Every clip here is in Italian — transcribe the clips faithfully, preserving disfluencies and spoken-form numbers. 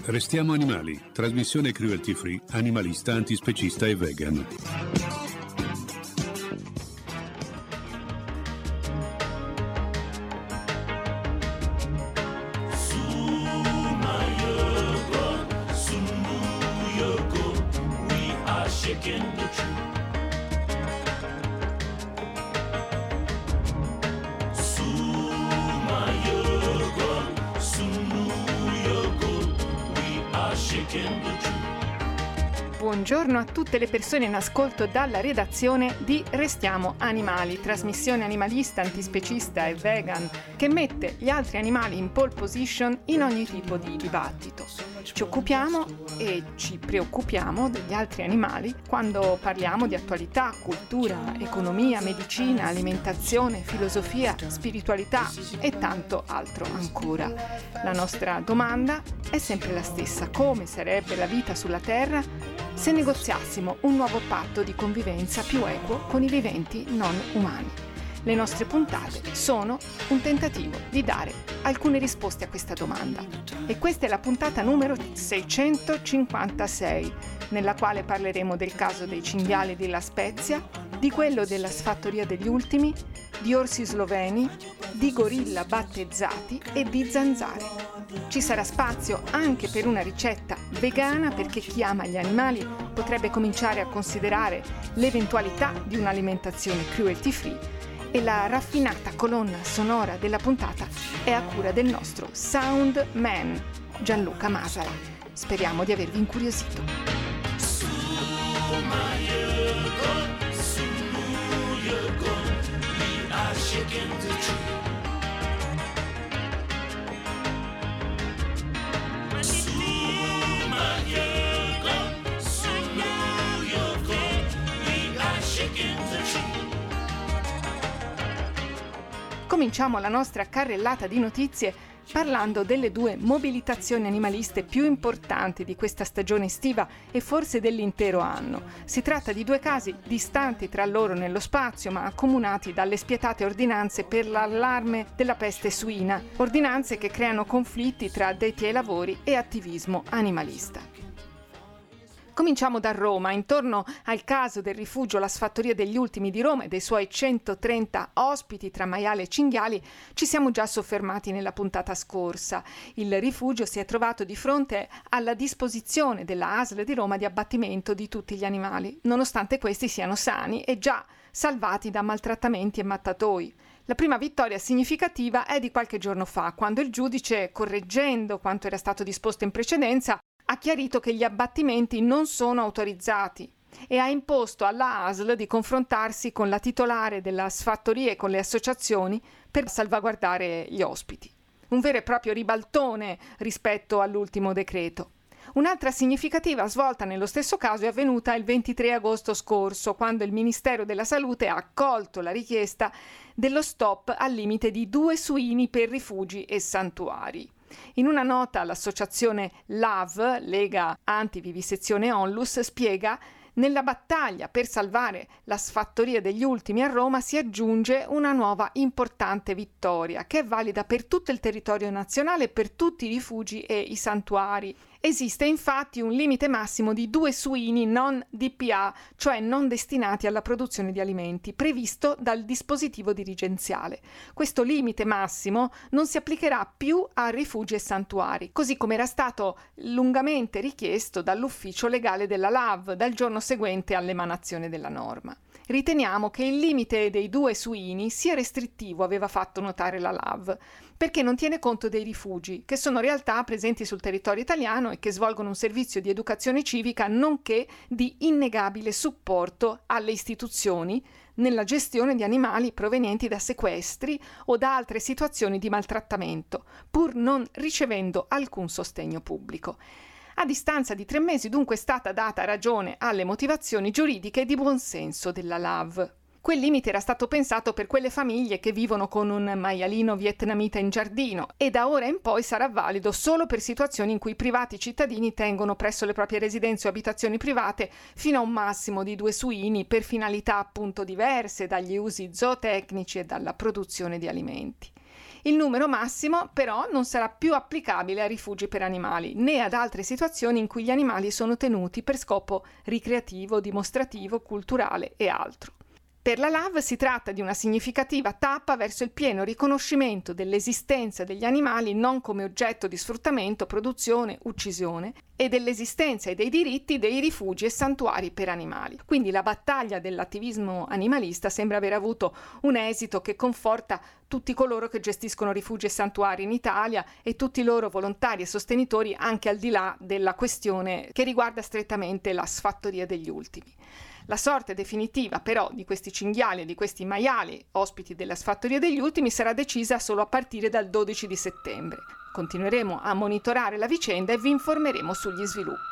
Restiamo animali, trasmissione cruelty free, animalista, antispecista e vegan. Buongiorno a tutte le persone in ascolto dalla redazione di Restiamo Animali, trasmissione animalista, antispecista e vegan che mette gli altri animali in pole position in ogni tipo di dibattito. Ci occupiamo e ci preoccupiamo degli altri animali quando parliamo di attualità, cultura, economia, medicina, alimentazione, filosofia, spiritualità e tanto altro ancora. La nostra domanda è sempre la stessa: come sarebbe la vita sulla Terra se negoziassimo un nuovo patto di convivenza più equo con i viventi non umani? Le nostre puntate sono un tentativo di dare alcune risposte a questa domanda. E questa è la puntata numero seicentocinquantasei, nella quale parleremo del caso dei cinghiali di La Spezia, di quello della sfattoria degli ultimi, di orsi sloveni, di gorilla battezzati e di zanzare. Ci sarà spazio anche per una ricetta vegana, perché chi ama gli animali potrebbe cominciare a considerare l'eventualità di un'alimentazione cruelty free, e la raffinata colonna sonora della puntata è a cura del nostro sound man Gianluca Masala. Speriamo di avervi incuriosito. Cominciamo la nostra carrellata di notizie parlando delle due mobilitazioni animaliste più importanti di questa stagione estiva e forse dell'intero anno. Si tratta di due casi distanti tra loro nello spazio, ma accomunati dalle spietate ordinanze per l'allarme della peste suina, ordinanze che creano conflitti tra addetti ai lavori e attivismo animalista. Cominciamo da Roma. Intorno al caso del rifugio La Sfattoria degli Ultimi di Roma e dei suoi centotrenta ospiti tra maiali e cinghiali ci siamo già soffermati nella puntata scorsa. Il rifugio si è trovato di fronte alla disposizione della A S L di Roma di abbattimento di tutti gli animali, nonostante questi siano sani e già salvati da maltrattamenti e mattatoi. La prima vittoria significativa è di qualche giorno fa, quando il giudice, correggendo quanto era stato disposto in precedenza, ha chiarito che gli abbattimenti non sono autorizzati e ha imposto alla A S L di confrontarsi con la titolare della sfattoria e con le associazioni per salvaguardare gli ospiti. Un vero e proprio ribaltone rispetto all'ultimo decreto. Un'altra significativa svolta nello stesso caso è avvenuta il ventitré agosto scorso, quando il Ministero della Salute ha accolto la richiesta dello stop al limite di due suini per rifugi e santuari. In una nota l'associazione L A V, Lega Antivivisezione Onlus, spiega: nella battaglia per salvare la sfattoria degli ultimi a Roma si aggiunge una nuova importante vittoria che è valida per tutto il territorio nazionale e per tutti i rifugi e i santuari. Esiste infatti un limite massimo di due suini non D P A, cioè non destinati alla produzione di alimenti, previsto dal dispositivo dirigenziale. Questo limite massimo non si applicherà più a rifugi e santuari, così come era stato lungamente richiesto dall'ufficio legale della L A V dal giorno seguente all'emanazione della norma. Riteniamo che il limite dei due suini sia restrittivo, aveva fatto notare la L A V, perché non tiene conto dei rifugi, che sono realtà presenti sul territorio italiano e che svolgono un servizio di educazione civica nonché di innegabile supporto alle istituzioni nella gestione di animali provenienti da sequestri o da altre situazioni di maltrattamento, pur non ricevendo alcun sostegno pubblico. A distanza di tre mesi dunque è stata data ragione alle motivazioni giuridiche di buonsenso della L A V. Quel limite era stato pensato per quelle famiglie che vivono con un maialino vietnamita in giardino e da ora in poi sarà valido solo per situazioni in cui privati cittadini tengono presso le proprie residenze o abitazioni private fino a un massimo di due suini per finalità appunto diverse dagli usi zootecnici e dalla produzione di alimenti. Il numero massimo però non sarà più applicabile a rifugi per animali, né ad altre situazioni in cui gli animali sono tenuti per scopo ricreativo, dimostrativo, culturale e altro. Per la L A V si tratta di una significativa tappa verso il pieno riconoscimento dell'esistenza degli animali non come oggetto di sfruttamento, produzione, uccisione e dell'esistenza e dei diritti dei rifugi e santuari per animali. Quindi la battaglia dell'attivismo animalista sembra aver avuto un esito che conforta tutti coloro che gestiscono rifugi e santuari in Italia e tutti i loro volontari e sostenitori, anche al di là della questione che riguarda strettamente la sfattoria degli ultimi. La sorte definitiva però di questi cinghiali e di questi maiali ospiti della sfattoria degli ultimi sarà decisa solo a partire dal dodici di settembre. Continueremo a monitorare la vicenda e vi informeremo sugli sviluppi.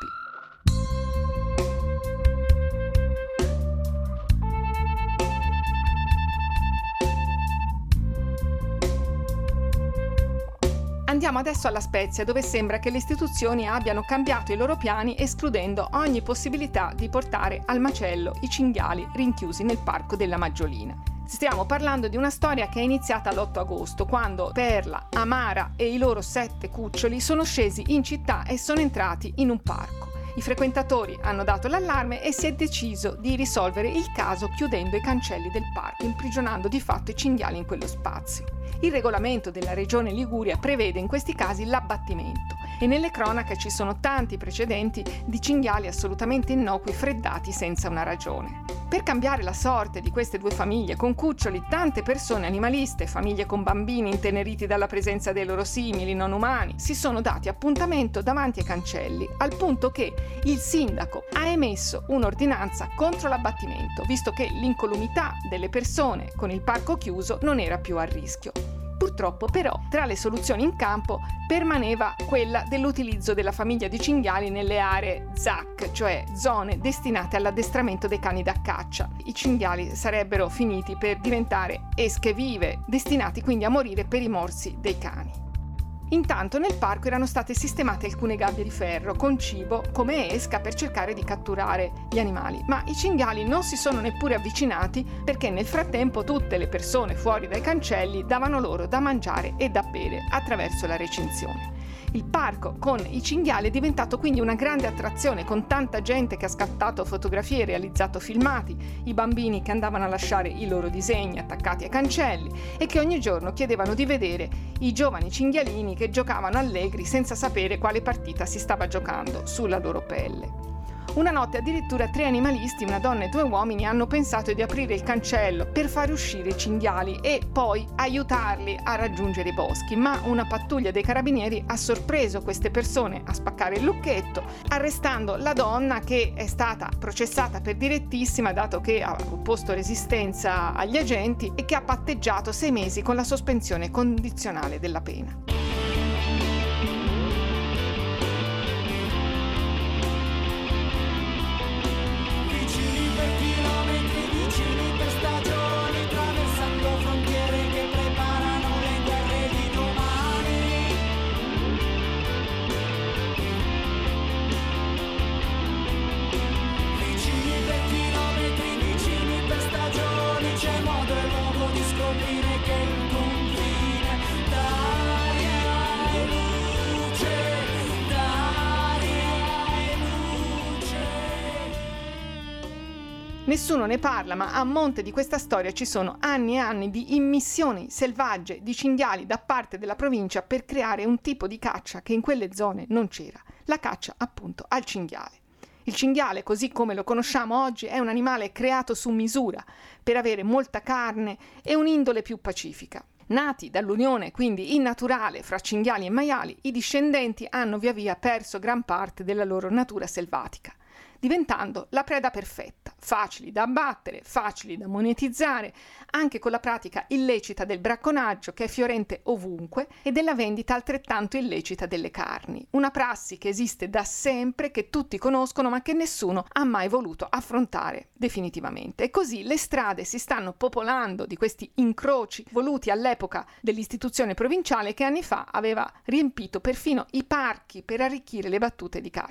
Andiamo adesso alla Spezia, dove sembra che le istituzioni abbiano cambiato i loro piani, escludendo ogni possibilità di portare al macello i cinghiali rinchiusi nel parco della Maggiolina. Stiamo parlando di una storia che è iniziata l'otto agosto, quando Perla, Amara e i loro sette cuccioli sono scesi in città e sono entrati in un parco. I frequentatori hanno dato l'allarme e si è deciso di risolvere il caso chiudendo i cancelli del parco, imprigionando di fatto i cinghiali in quello spazio. Il regolamento della Regione Liguria prevede in questi casi l'abbattimento e nelle cronache ci sono tanti precedenti di cinghiali assolutamente innocui freddati senza una ragione. Per cambiare la sorte di queste due famiglie con cuccioli, tante persone animaliste, famiglie con bambini inteneriti dalla presenza dei loro simili non umani, si sono dati appuntamento davanti ai cancelli, al punto che il sindaco ha emesso un'ordinanza contro l'abbattimento, visto che l'incolumità delle persone con il parco chiuso non era più a rischio. Purtroppo però tra le soluzioni in campo permaneva quella dell'utilizzo della famiglia di cinghiali nelle aree Z A C, cioè zone destinate all'addestramento dei cani da caccia. I cinghiali sarebbero finiti per diventare esche vive, destinati quindi a morire per i morsi dei cani. Intanto nel parco erano state sistemate alcune gabbie di ferro con cibo come esca per cercare di catturare gli animali, ma i cinghiali non si sono neppure avvicinati perché nel frattempo tutte le persone fuori dai cancelli davano loro da mangiare e da bere attraverso la recinzione. Il parco con i cinghiali è diventato quindi una grande attrazione, con tanta gente che ha scattato fotografie e realizzato filmati, i bambini che andavano a lasciare i loro disegni attaccati ai cancelli e che ogni giorno chiedevano di vedere i giovani cinghialini che giocavano allegri senza sapere quale partita si stava giocando sulla loro pelle. Una notte addirittura tre animalisti, una donna e due uomini, hanno pensato di aprire il cancello per far uscire i cinghiali e poi aiutarli a raggiungere i boschi, ma una pattuglia dei carabinieri ha sorpreso queste persone a spaccare il lucchetto, arrestando la donna, che è stata processata per direttissima dato che ha opposto resistenza agli agenti e che ha patteggiato sei mesi con la sospensione condizionale della pena. Nessuno ne parla, ma a monte di questa storia ci sono anni e anni di immissioni selvagge di cinghiali da parte della provincia per creare un tipo di caccia che in quelle zone non c'era, la caccia appunto al cinghiale. Il cinghiale, così come lo conosciamo oggi, è un animale creato su misura per avere molta carne e un'indole più pacifica. Nati dall'unione quindi innaturale fra cinghiali e maiali, i discendenti hanno via via perso gran parte della loro natura selvatica, diventando la preda perfetta, facili da abbattere, facili da monetizzare, anche con la pratica illecita del bracconaggio che è fiorente ovunque e della vendita altrettanto illecita delle carni, una prassi che esiste da sempre, che tutti conoscono ma che nessuno ha mai voluto affrontare definitivamente. E così le strade si stanno popolando di questi incroci voluti all'epoca dell'istituzione provinciale che anni fa aveva riempito perfino i parchi per arricchire le battute di caccia.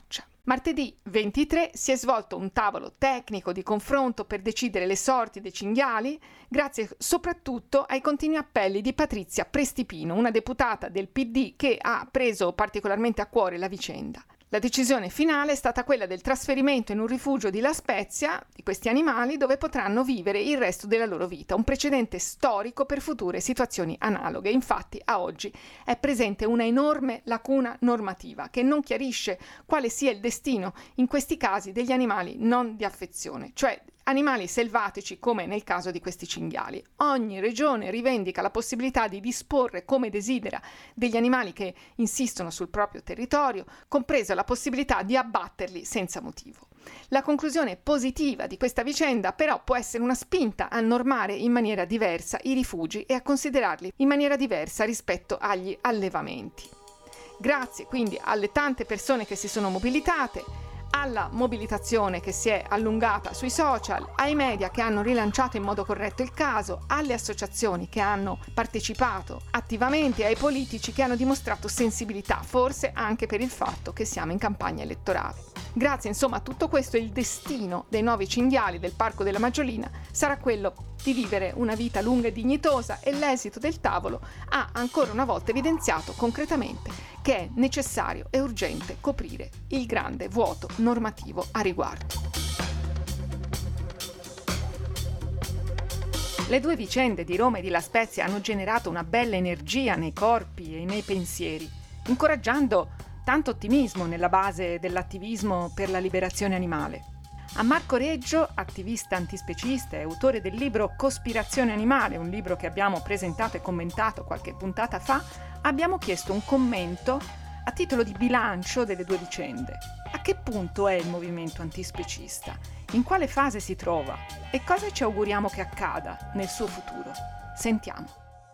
Martedì ventitré si è svolto un tavolo tecnico di confronto per decidere le sorti dei cinghiali, grazie soprattutto ai continui appelli di Patrizia Prestipino, una deputata del P D che ha preso particolarmente a cuore la vicenda. La decisione finale è stata quella del trasferimento in un rifugio di La Spezia di questi animali, dove potranno vivere il resto della loro vita, un precedente storico per future situazioni analoghe. Infatti a oggi è presente una enorme lacuna normativa che non chiarisce quale sia il destino in questi casi degli animali non di affezione, cioè animali selvatici come nel caso di questi cinghiali. Ogni regione rivendica la possibilità di disporre come desidera degli animali che insistono sul proprio territorio, compresa la possibilità di abbatterli senza motivo. La conclusione positiva di questa vicenda però può essere una spinta a normare in maniera diversa i rifugi e a considerarli in maniera diversa rispetto agli allevamenti. Grazie quindi alle tante persone che si sono mobilitate, alla mobilitazione che si è allungata sui social, ai media che hanno rilanciato in modo corretto il caso, alle associazioni che hanno partecipato attivamente e ai politici che hanno dimostrato sensibilità, forse anche per il fatto che siamo in campagna elettorale. Grazie insomma a tutto questo il destino dei nuovi cinghiali del Parco della Maggiolina sarà quello di vivere una vita lunga e dignitosa, e l'esito del tavolo ha ancora una volta evidenziato concretamente che è necessario e urgente coprire il grande vuoto normativo a riguardo. Le due vicende di Roma e di La Spezia hanno generato una bella energia nei corpi e nei pensieri, incoraggiando tanto ottimismo nella base dell'attivismo per la liberazione animale. A Marco Reggio, attivista antispecista e autore del libro Cospirazione Animale, un libro che abbiamo presentato e commentato qualche puntata fa, abbiamo chiesto un commento a titolo di bilancio delle due vicende. A che punto è il movimento antispecista? In quale fase si trova? E cosa ci auguriamo che accada nel suo futuro? Sentiamo.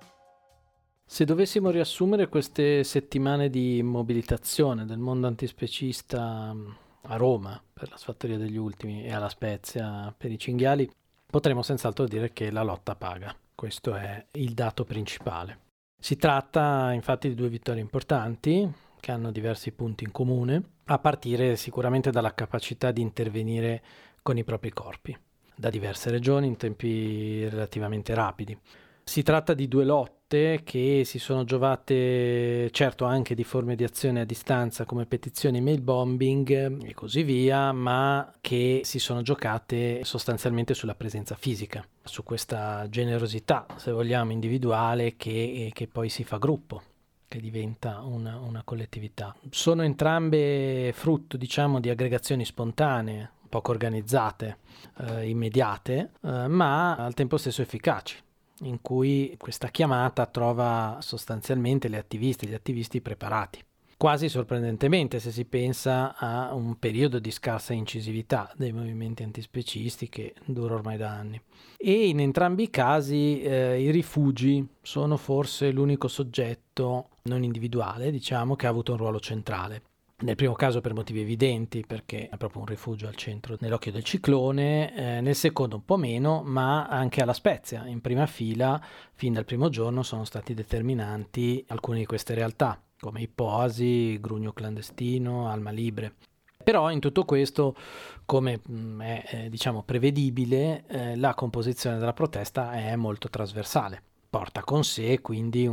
Se dovessimo riassumere queste settimane di mobilitazione del mondo antispecista a Roma per la sfattoria degli ultimi e alla Spezia per i cinghiali, potremmo senz'altro dire che la lotta paga. Questo è il dato principale. Si tratta infatti di due vittorie importanti che hanno diversi punti in comune, a partire sicuramente dalla capacità di intervenire con i propri corpi, da diverse regioni in tempi relativamente rapidi. Si tratta di due lotte che si sono giovate certo anche di forme di azione a distanza come petizioni, mail bombing e così via, ma che si sono giocate sostanzialmente sulla presenza fisica, su questa generosità, se vogliamo, individuale che, che poi si fa gruppo, che diventa una, una collettività. Sono entrambe frutto, diciamo, di aggregazioni spontanee, poco organizzate, eh, immediate, eh, ma al tempo stesso efficaci, in cui questa chiamata trova sostanzialmente le attiviste e gli attivisti preparati. Quasi sorprendentemente se si pensa a un periodo di scarsa incisività dei movimenti antispecisti che dura ormai da anni. E in entrambi i casi eh, i rifugi sono forse l'unico soggetto non individuale, diciamo, che ha avuto un ruolo centrale. Nel primo caso per motivi evidenti, perché è proprio un rifugio al centro nell'occhio del ciclone, eh, nel secondo un po' meno, ma anche alla Spezia, in prima fila, fin dal primo giorno sono stati determinanti alcune di queste realtà, come Ippoasi, Grugno Clandestino, Alma Libre. Però in tutto questo, come mh, è eh, diciamo prevedibile, eh, la composizione della protesta è molto trasversale. Porta con sé quindi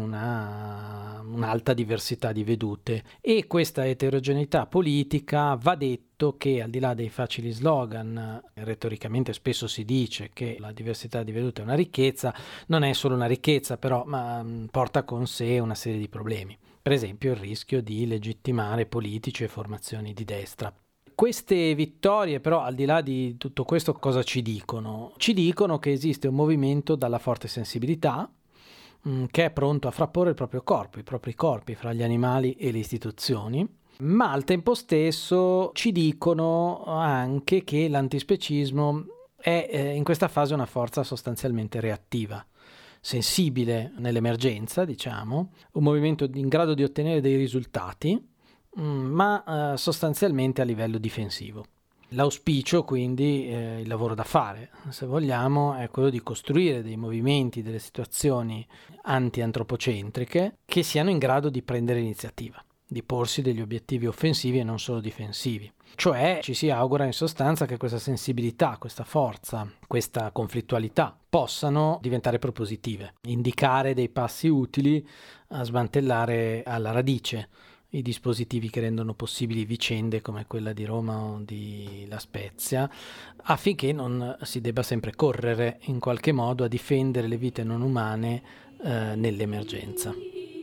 una, un'alta diversità di vedute, e questa eterogeneità politica, va detto che al di là dei facili slogan, retoricamente spesso si dice che la diversità di vedute è una ricchezza, non è solo una ricchezza però, ma porta con sé una serie di problemi, per esempio il rischio di legittimare politici e formazioni di destra. Queste vittorie però, al di là di tutto questo, cosa ci dicono? Ci dicono che esiste un movimento dalla forte sensibilità, che è pronto a frapporre il proprio corpo, i propri corpi fra gli animali e le istituzioni, ma al tempo stesso ci dicono anche che l'antispecismo è eh, in questa fase una forza sostanzialmente reattiva, sensibile nell'emergenza, diciamo, un movimento in grado di ottenere dei risultati, mh, ma eh, sostanzialmente a livello difensivo. L'auspicio, quindi, eh, il lavoro da fare, se vogliamo, è quello di costruire dei movimenti, delle situazioni anti-antropocentriche che siano in grado di prendere iniziativa, di porsi degli obiettivi offensivi e non solo difensivi. Cioè ci si augura in sostanza che questa sensibilità, questa forza, questa conflittualità possano diventare propositive, indicare dei passi utili a smantellare alla radice i dispositivi che rendono possibili vicende come quella di Roma o di La Spezia, affinché non si debba sempre correre in qualche modo a difendere le vite non umane eh, nell'emergenza.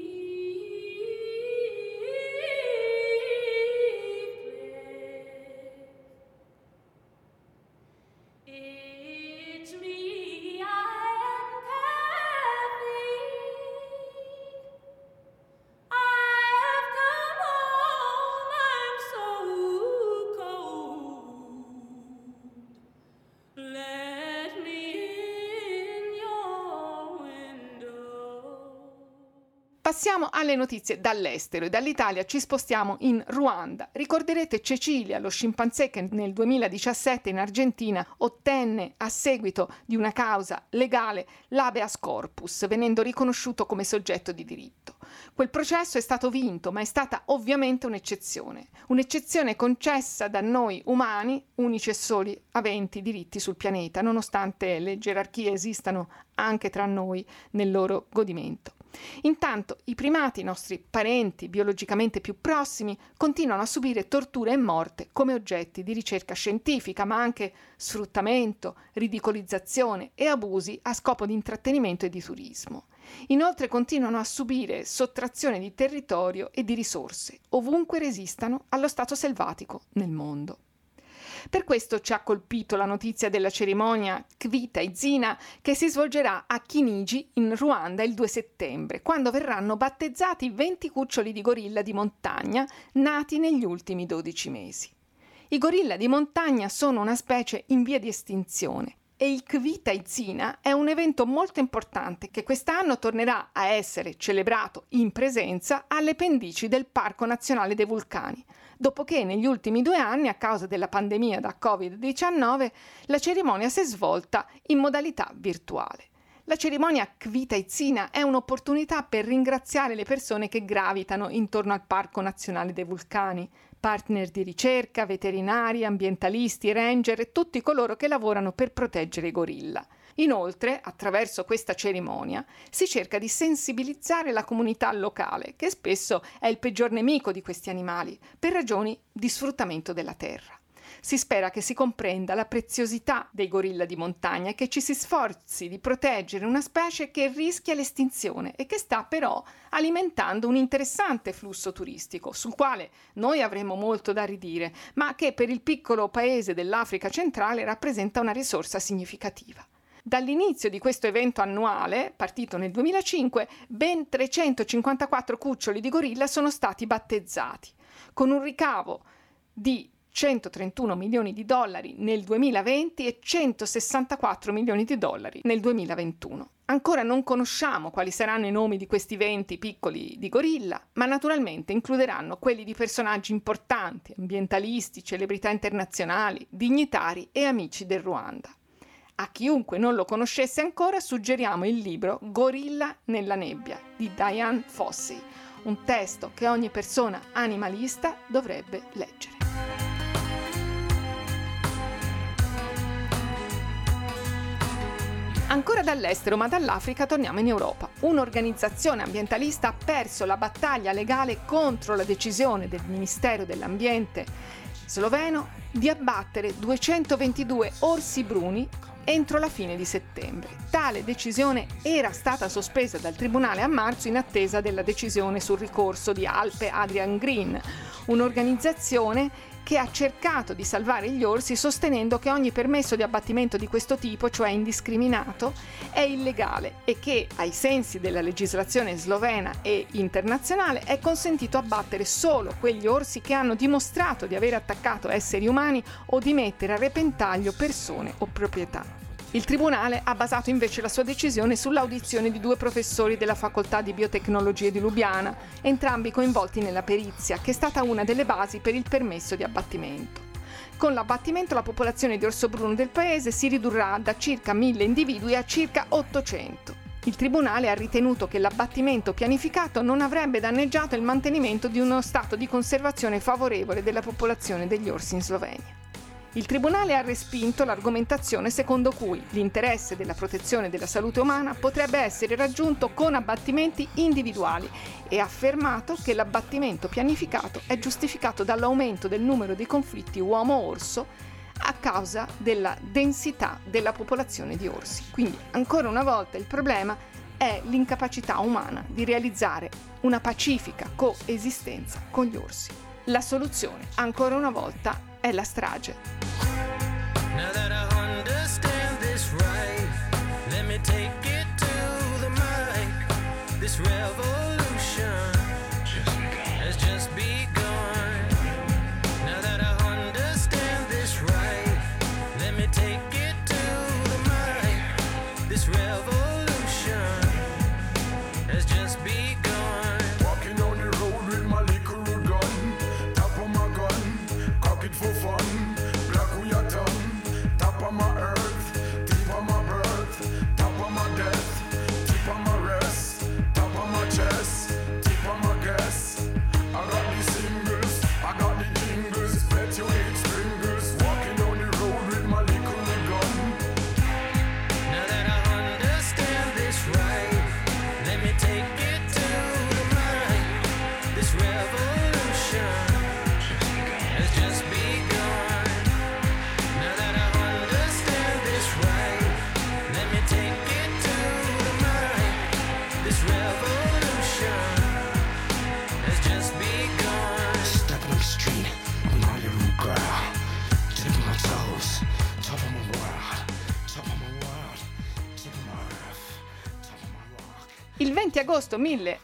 Passiamo alle notizie dall'estero e dall'Italia ci spostiamo in Ruanda. Ricorderete Cecilia, lo scimpanzé che nel duemiladiciassette in Argentina ottenne a seguito di una causa legale l'habeas corpus, venendo riconosciuto come soggetto di diritto. Quel processo è stato vinto, ma è stata ovviamente un'eccezione. Un'eccezione concessa da noi umani, unici e soli aventi diritti sul pianeta, nonostante le gerarchie esistano anche tra noi nel loro godimento. Intanto i primati, i nostri parenti biologicamente più prossimi, continuano a subire torture e morte come oggetti di ricerca scientifica, ma anche sfruttamento, ridicolizzazione e abusi a scopo di intrattenimento e di turismo. Inoltre continuano a subire sottrazione di territorio e di risorse, ovunque resistano allo stato selvatico nel mondo. Per questo ci ha colpito la notizia della cerimonia Kvita Izina che si svolgerà a Kinigi in Ruanda il due settembre, quando verranno battezzati venti cuccioli di gorilla di montagna nati negli ultimi dodici mesi. I gorilla di montagna sono una specie in via di estinzione e il Kvita Izina è un evento molto importante che quest'anno tornerà a essere celebrato in presenza alle pendici del Parco Nazionale dei Vulcani, dopo che negli ultimi due anni, a causa della pandemia da covid diciannove, la cerimonia si è svolta in modalità virtuale. La cerimonia Kvita Izina è un'opportunità per ringraziare le persone che gravitano intorno al Parco Nazionale dei Vulcani, partner di ricerca, veterinari, ambientalisti, ranger e tutti coloro che lavorano per proteggere i gorilla. Inoltre, attraverso questa cerimonia, si cerca di sensibilizzare la comunità locale, che spesso è il peggior nemico di questi animali, per ragioni di sfruttamento della terra. Si spera che si comprenda la preziosità dei gorilla di montagna e che ci si sforzi di proteggere una specie che rischia l'estinzione e che sta però alimentando un interessante flusso turistico, sul quale noi avremo molto da ridire, ma che per il piccolo paese dell'Africa centrale rappresenta una risorsa significativa. Dall'inizio di questo evento annuale, partito nel duemilacinque, ben trecentocinquantaquattro cuccioli di gorilla sono stati battezzati, con un ricavo di centotrentuno milioni di dollari nel duemilaventi e centosessantaquattro milioni di dollari nel duemilaventuno. Ancora non conosciamo quali saranno i nomi di questi venti piccoli di gorilla, ma naturalmente includeranno quelli di personaggi importanti, ambientalisti, celebrità internazionali, dignitari e amici del Ruanda. A chiunque non lo conoscesse ancora suggeriamo il libro Gorilla nella nebbia di Diane Fossey, un testo che ogni persona animalista dovrebbe leggere. Ancora dall'estero, ma dall'Africa, torniamo in Europa. Un'organizzazione ambientalista ha perso la battaglia legale contro la decisione del Ministero dell'Ambiente sloveno di abbattere duecentoventidue orsi bruni entro la fine di settembre. Tale decisione era stata sospesa dal Tribunale a marzo in attesa della decisione sul ricorso di Alpe Adrian Green, un'organizzazione che ha cercato di salvare gli orsi sostenendo che ogni permesso di abbattimento di questo tipo, cioè indiscriminato, è illegale e che, ai sensi della legislazione slovena e internazionale, è consentito abbattere solo quegli orsi che hanno dimostrato di aver attaccato esseri umani o di mettere a repentaglio persone o proprietà. Il tribunale ha basato invece la sua decisione sull'audizione di due professori della facoltà di biotecnologie di Lubiana, entrambi coinvolti nella perizia, che è stata una delle basi per il permesso di abbattimento. Con l'abbattimento la popolazione di orso bruno del paese si ridurrà da circa mille individui a circa ottocento. Il tribunale ha ritenuto che l'abbattimento pianificato non avrebbe danneggiato il mantenimento di uno stato di conservazione favorevole della popolazione degli orsi in Slovenia. Il tribunale ha respinto l'argomentazione secondo cui l'interesse della protezione della salute umana potrebbe essere raggiunto con abbattimenti individuali e ha affermato che l'abbattimento pianificato è giustificato dall'aumento del numero di conflitti uomo-orso a causa della densità della popolazione di orsi. Quindi, ancora una volta, il problema è l'incapacità umana di realizzare una pacifica coesistenza con gli orsi. La soluzione, ancora una volta, è la strage. Now that I understand this right, let me take it to the mic. This revolution has just begun. Now that I understand this right, let me take it to the mic. This revolution has just begun. Walking on the road with my little gun, top of my gun, cock it for fun. Black with your tongue, top of my earth, tip of my birth, top of my death, tip of my rest, top of my chest, tip of my guess. I got the singles, I got the jingles, bet you hate stringers. Walking on the road with my little gun. Now that I understand this right, let me take it to the mic. This revolution has just begun. Now that I understand this right, let me take it to the mic. This revolution has just begun. Stepping on the street, I'm not your rude girl. Tipping my toes, top of my world, top of my world, tip of my earth, top of my rock. Il venti agosto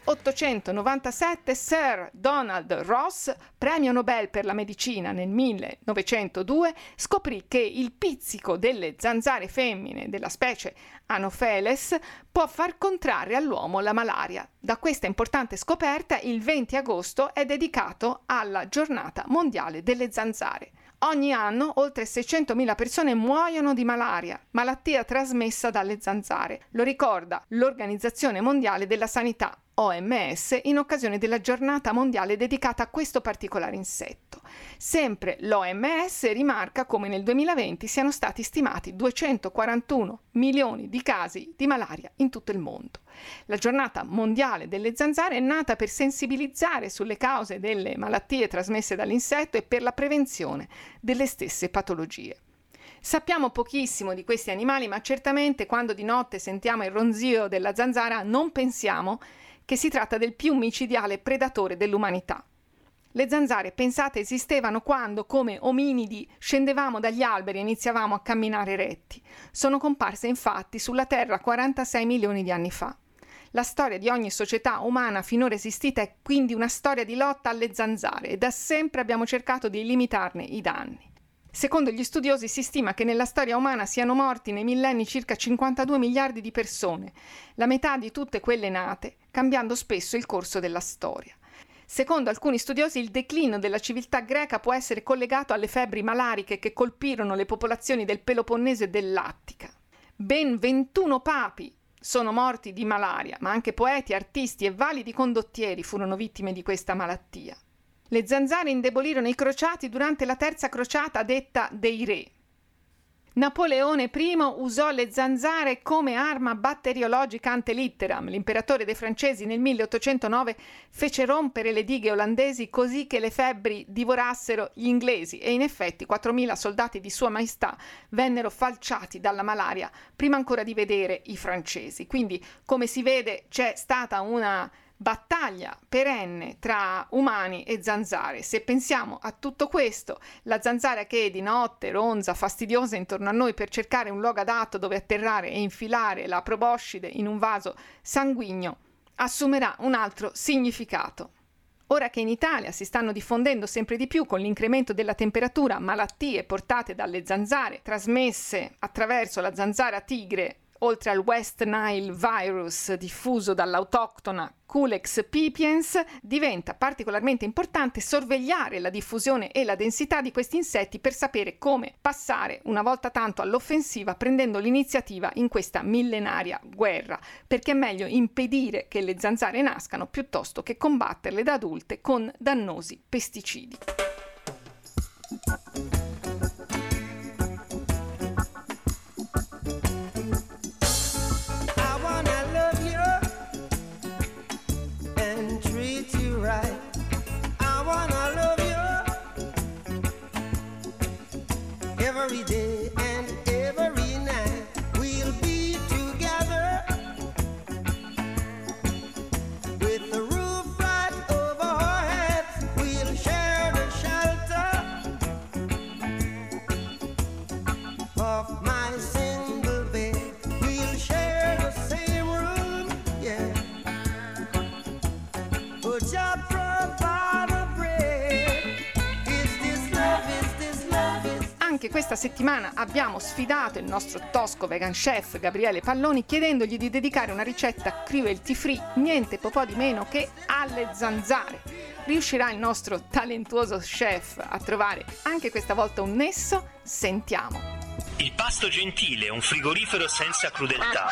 milleottocentonovantasette Sir Donald Ross, premio Nobel per la medicina nel millenovecentodue, scoprì che il pizzico delle zanzare femmine della specie Anopheles può far contrarre all'uomo la malaria. Da questa importante scoperta il venti agosto è dedicato alla Giornata Mondiale delle Zanzare. Ogni anno oltre seicentomila persone muoiono di malaria, malattia trasmessa dalle zanzare. Lo ricorda l'Organizzazione Mondiale della Sanità, O M S, in occasione della giornata mondiale dedicata a questo particolare insetto. Sempre l'O M S rimarca come nel duemilaventi siano stati stimati duecentoquarantuno milioni di casi di malaria in tutto il mondo. La giornata mondiale delle zanzare è nata per sensibilizzare sulle cause delle malattie trasmesse dall'insetto e per la prevenzione delle stesse patologie. Sappiamo pochissimo di questi animali, ma certamente quando di notte sentiamo il ronzio della zanzara non pensiamo che si tratta del più micidiale predatore dell'umanità. Le zanzare, pensate, esistevano quando, come ominidi, scendevamo dagli alberi e iniziavamo a camminare eretti. Sono comparse infatti sulla Terra quarantasei milioni di anni fa. La storia di ogni società umana finora esistita è quindi una storia di lotta alle zanzare e da sempre abbiamo cercato di limitarne i danni. Secondo gli studiosi si stima che nella storia umana siano morti nei millenni circa cinquantadue miliardi di persone, la metà di tutte quelle nate, cambiando spesso il corso della storia. Secondo alcuni studiosi il declino della civiltà greca può essere collegato alle febbri malariche che colpirono le popolazioni del Peloponneso e dell'Attica. Ben ventuno papi sono morti di malaria, ma anche poeti, artisti e validi condottieri furono vittime di questa malattia. Le zanzare indebolirono i crociati durante la terza crociata detta dei re. Napoleone primo usò le zanzare come arma batteriologica ante litteram. L'imperatore dei francesi nel milleottocentonove fece rompere le dighe olandesi così che le febbri divorassero gli inglesi e in effetti quattromila soldati di Sua Maestà vennero falciati dalla malaria prima ancora di vedere i francesi. Quindi, come si vede, c'è stata una battaglia perenne tra umani e zanzare. Se pensiamo a tutto questo, la zanzara che di notte ronza fastidiosa intorno a noi per cercare un luogo adatto dove atterrare e infilare la proboscide in un vaso sanguigno, assumerà un altro significato. Ora che in Italia si stanno diffondendo sempre di più con l'incremento della temperatura malattie portate dalle zanzare, trasmesse attraverso la zanzara tigre oltre al West Nile virus diffuso dall'autoctona Culex pipiens, diventa particolarmente importante sorvegliare la diffusione e la densità di questi insetti per sapere come passare una volta tanto all'offensiva prendendo l'iniziativa in questa millenaria guerra, perché è meglio impedire che le zanzare nascano piuttosto che combatterle da adulte con dannosi pesticidi. Right. I wanna love you every day and every night. We'll be together with the roof right over our heads. We'll share the shelter of my single bed. We'll share the same room, yeah. Anche questa settimana abbiamo sfidato il nostro tosco vegan chef Gabriele Palloni chiedendogli di dedicare una ricetta cruelty free, niente po' di meno che alle zanzare. Riuscirà il nostro talentuoso chef a trovare anche questa volta un nesso? Sentiamo. Il pasto gentile, un frigorifero senza crudeltà.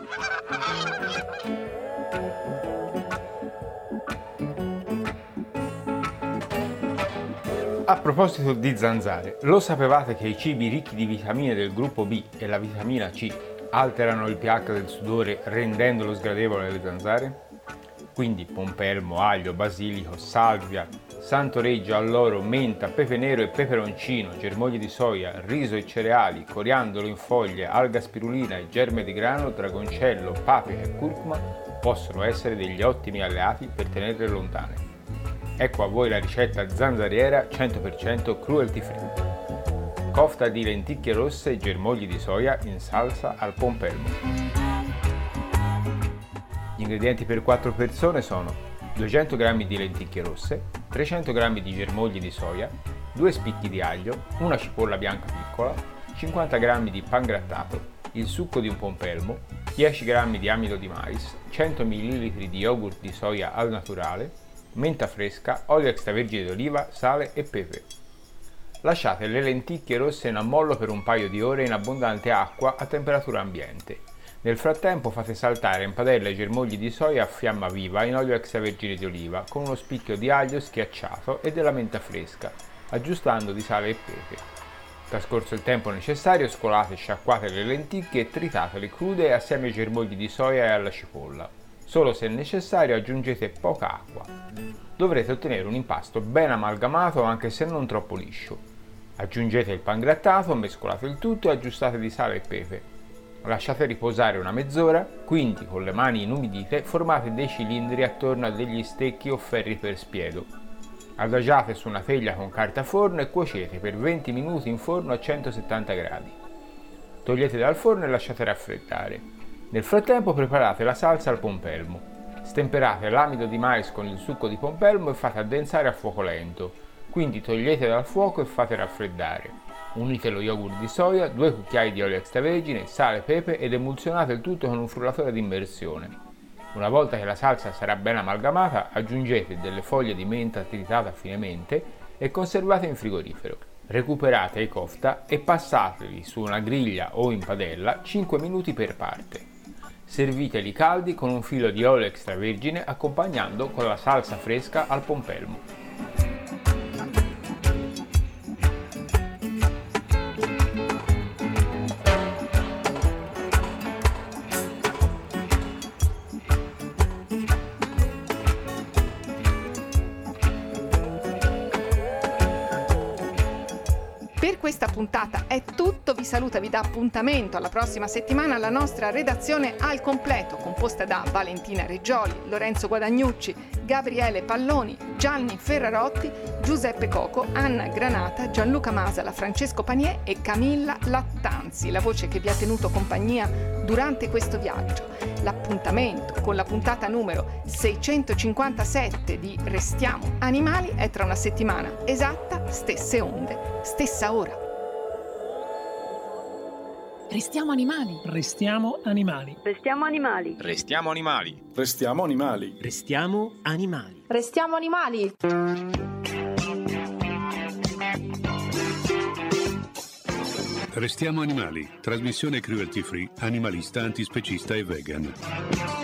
A proposito di zanzare, lo sapevate che i cibi ricchi di vitamine del gruppo B e la vitamina C alterano il pH del sudore rendendolo sgradevole alle zanzare? Quindi pompelmo, aglio, basilico, salvia, santoreggio, alloro, menta, pepe nero e peperoncino, germogli di soia, riso e cereali, coriandolo in foglie, alga spirulina e germe di grano, dragoncello, paprika e curcuma possono essere degli ottimi alleati per tenerle lontane. Ecco a voi la ricetta zanzariera cento per cento cruelty free. Kofta di lenticchie rosse e germogli di soia in salsa al pompelmo. Gli ingredienti per quattro persone sono duecento grammi di lenticchie rosse, trecento grammi di germogli di soia, due spicchi di aglio, una cipolla bianca piccola, cinquanta grammi di pangrattato, il succo di un pompelmo, dieci grammi di amido di mais, cento millilitri di yogurt di soia al naturale, menta fresca, olio extravergine d'oliva, sale e pepe. Lasciate le lenticchie rosse in ammollo per un paio di ore in abbondante acqua a temperatura ambiente. Nel frattempo fate saltare in padella i germogli di soia a fiamma viva in olio extravergine di oliva con uno spicchio di aglio schiacciato e della menta fresca, aggiustando di sale e pepe. Trascorso il tempo necessario, scolate e sciacquate le lenticchie e tritatele crude assieme ai germogli di soia e alla cipolla. Solo se necessario aggiungete poca acqua. Dovrete ottenere un impasto ben amalgamato anche se non troppo liscio. Aggiungete il pangrattato, mescolate il tutto e aggiustate di sale e pepe. Lasciate riposare una mezz'ora, quindi con le mani inumidite formate dei cilindri attorno a degli stecchi o ferri per spiedo. Adagiate su una teglia con carta forno e cuocete per venti minuti in forno a centosettanta gradi. Togliete dal forno e lasciate raffreddare. Nel frattempo preparate la salsa al pompelmo. Stemperate l'amido di mais con il succo di pompelmo e fate addensare a fuoco lento, quindi togliete dal fuoco e fate raffreddare. Unite lo yogurt di soia, due cucchiai di olio extravergine, sale, pepe ed emulsionate il tutto con un frullatore di immersione. Una volta che la salsa sarà ben amalgamata, aggiungete delle foglie di menta tritata finemente e conservate in frigorifero. Recuperate i kofta e passateli su una griglia o in padella cinque minuti per parte. Serviteli caldi con un filo di olio extravergine accompagnando con la salsa fresca al pompelmo. Per questa puntata è tutto, vi saluta, vi dà appuntamento alla prossima settimana la nostra redazione al completo, composta da Valentina Reggioli, Lorenzo Guadagnucci, Gabriele Palloni, Gianni Ferrarotti, Giuseppe Coco, Anna Granata, Gianluca Masala, Francesco Panier e Camilla Lattanzi, la voce che vi ha tenuto compagnia durante questo viaggio. L'appuntamento con la puntata numero seicentocinquantasette di Restiamo Animali è tra una settimana esatta, stesse onde, stessa ora. Restiamo animali. Restiamo animali. Restiamo animali. Restiamo animali. Restiamo animali. Restiamo animali. Restiamo animali. Restiamo animali, trasmissione cruelty free, animalista, antispecista e vegan.